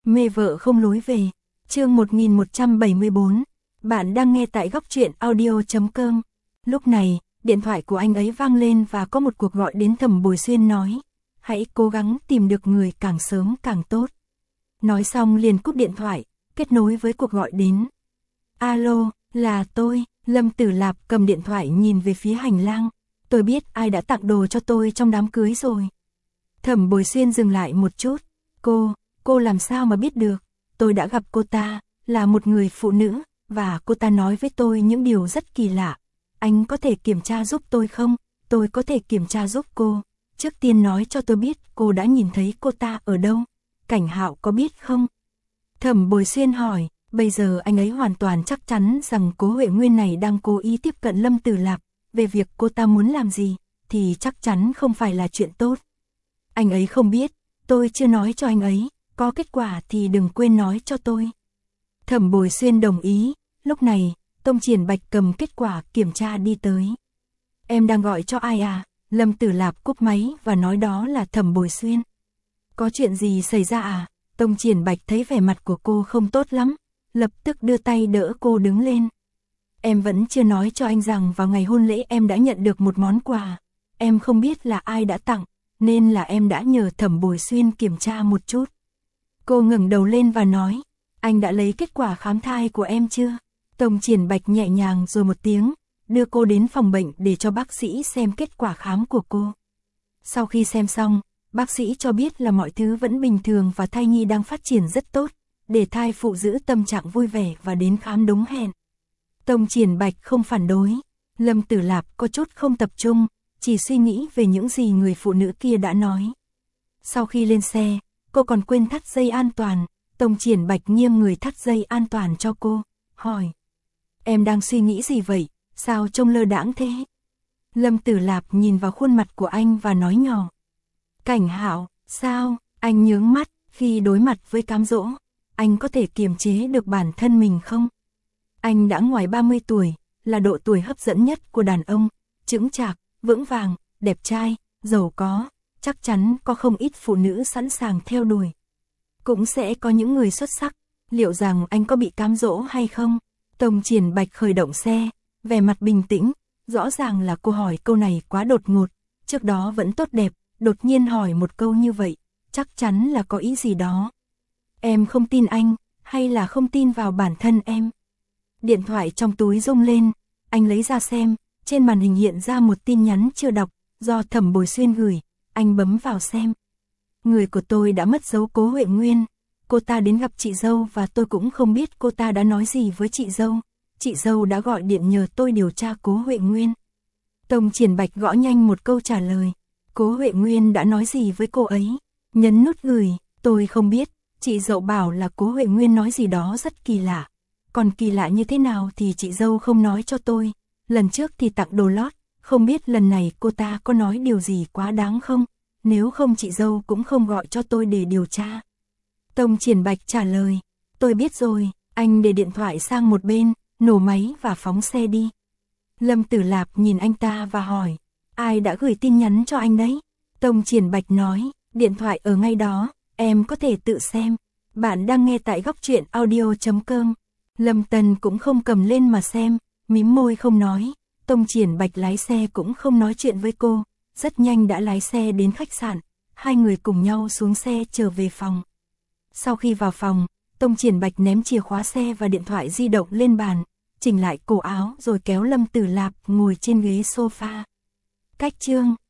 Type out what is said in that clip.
Mê vợ không lối về. Chương 1174. Bạn đang nghe tại góc truyện audio.com. Lúc này, điện thoại của anh ấy vang lên và có một cuộc gọi đến Thẩm Bồi Xuyên nói: hãy cố gắng tìm được người càng sớm càng tốt. Nói xong liền cúp điện thoại, kết nối với cuộc gọi đến. Alo, là tôi. Lâm Tử Lạp cầm điện thoại nhìn về phía hành lang. Tôi biết ai đã tặng đồ cho tôi trong đám cưới rồi. Thẩm Bồi Xuyên dừng lại một chút. Cô làm sao mà biết được? Tôi đã gặp cô ta, là một người phụ nữ, và cô ta nói với tôi những điều rất kỳ lạ. Anh có thể kiểm tra giúp tôi không? Tôi có thể kiểm tra giúp cô. Trước tiên nói cho tôi biết cô đã nhìn thấy cô ta ở đâu. Cảnh Hạo có biết không? Thẩm Bồi Xuyên hỏi. Bây giờ anh ấy hoàn toàn chắc chắn rằng Cố Huệ Nguyên này đang cố ý tiếp cận Lâm Tử Lạp. Về việc cô ta muốn làm gì, thì chắc chắn không phải là chuyện tốt. Anh ấy không biết, tôi chưa nói cho anh ấy, có kết quả thì đừng quên nói cho tôi. Thẩm Bồi Xuyên đồng ý. Lúc này, Tông Triển Bạch cầm kết quả kiểm tra đi tới. Em đang gọi cho ai à? Lâm Tử Lạp cúp máy và nói đó là Thẩm Bồi Xuyên. Có chuyện gì xảy ra à? Tông Triển Bạch thấy vẻ mặt của cô không tốt lắm, lập tức đưa tay đỡ cô đứng lên. Em vẫn chưa nói cho anh rằng vào ngày hôn lễ em đã nhận được một món quà. Em không biết là ai đã tặng, nên là em đã nhờ Thẩm Bồi Xuyên kiểm tra một chút. Cô ngẩng đầu lên và nói, anh đã lấy kết quả khám thai của em chưa? Tông Triển Bạch nhẹ nhàng rồi một tiếng, đưa cô đến phòng bệnh để cho bác sĩ xem kết quả khám của cô. Sau khi xem xong, bác sĩ cho biết là mọi thứ vẫn bình thường và thai nhi đang phát triển rất tốt, để thai phụ giữ tâm trạng vui vẻ và đến khám đúng hẹn. Tông Triển Bạch không phản đối. Lâm Tử Lạp có chút không tập trung, chỉ suy nghĩ về những gì người phụ nữ kia đã nói. Sau khi lên xe, cô còn quên thắt dây an toàn. Tông Triển Bạch nghiêng người thắt dây an toàn cho cô, hỏi: em đang suy nghĩ gì vậy, sao trông lơ đãng thế? Lâm Tử Lạp nhìn vào khuôn mặt của anh và nói nhỏ: Cảnh Hạo, sao? Anh nhướng mắt. Khi đối mặt với cám dỗ, anh có thể kiềm chế được bản thân mình không? Anh đã ngoài 30 tuổi, là độ tuổi hấp dẫn nhất của đàn ông, chững chạc, vững vàng, đẹp trai, giàu có, chắc chắn có không ít phụ nữ sẵn sàng theo đuổi. Cũng sẽ có những người xuất sắc, liệu rằng anh có bị cám dỗ hay không? Tông Triển Bạch khởi động xe, vẻ mặt bình tĩnh, rõ ràng là cô hỏi câu này quá đột ngột, trước đó vẫn tốt đẹp, đột nhiên hỏi một câu như vậy, chắc chắn là có ý gì đó. Em không tin anh, hay là không tin vào bản thân em? Điện thoại trong túi rung lên, anh lấy ra xem, trên màn hình hiện ra một tin nhắn chưa đọc, do Thẩm Bồi Xuyên gửi, anh bấm vào xem. Người của tôi đã mất dấu Cố Huệ Nguyên, cô ta đến gặp chị dâu và tôi cũng không biết cô ta đã nói gì với chị dâu. Chị dâu đã gọi điện nhờ tôi điều tra Cố Huệ Nguyên. Tông Triển Bạch gõ nhanh một câu trả lời. Cố Huệ Nguyên đã nói gì với cô ấy? Nhấn nút gửi, tôi không biết, chị dâu bảo là Cố Huệ Nguyên nói gì đó rất kỳ lạ. Còn kỳ lạ như thế nào thì chị dâu không nói cho tôi. Lần trước thì tặng đồ lót, không biết lần này cô ta có nói điều gì quá đáng không? Nếu không chị dâu cũng không gọi cho tôi để điều tra. Tông Triển Bạch trả lời, tôi biết rồi, anh để điện thoại sang một bên, nổ máy và phóng xe đi. Lâm Tử Lạp nhìn anh ta và hỏi, ai đã gửi tin nhắn cho anh đấy? Tông Triển Bạch nói, điện thoại ở ngay đó, em có thể tự xem. Bạn đang nghe tại góc truyện audio.com. Lâm Tần cũng không cầm lên mà xem, mím môi không nói. Tông Triển Bạch lái xe cũng không nói chuyện với cô, rất nhanh đã lái xe đến khách sạn. Hai người cùng nhau xuống xe trở về phòng. Sau khi vào phòng, Tông Triển Bạch ném chìa khóa xe và điện thoại di động lên bàn, chỉnh lại cổ áo rồi kéo Lâm Tử Lạp ngồi trên ghế sofa. Cách chương